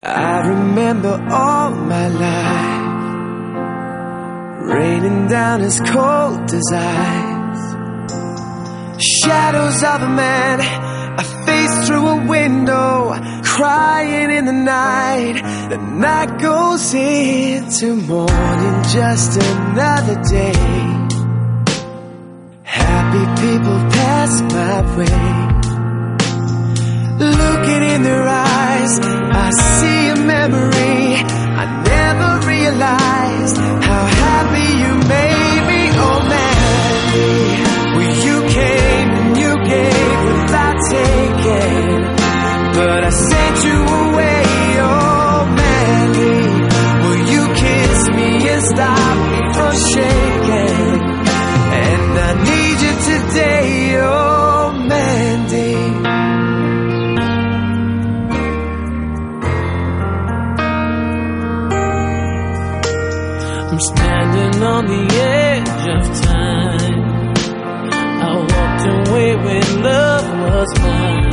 I remember all my life raining down as cold as ice. Shadows of a man, a face through a window, crying in the night. The night goes into morning, just another day. Happy people pass my way. Looking in their eyes, I see a memory. I never realized how happy you made me. Oh Mandy, well you came and you gave without taking, but I sent you away. Oh Mandy, well you kissed me and stopped me from shaking, and I need you today. Oh Mandy. I'm standing on the edge of time. I walked away when love was mine.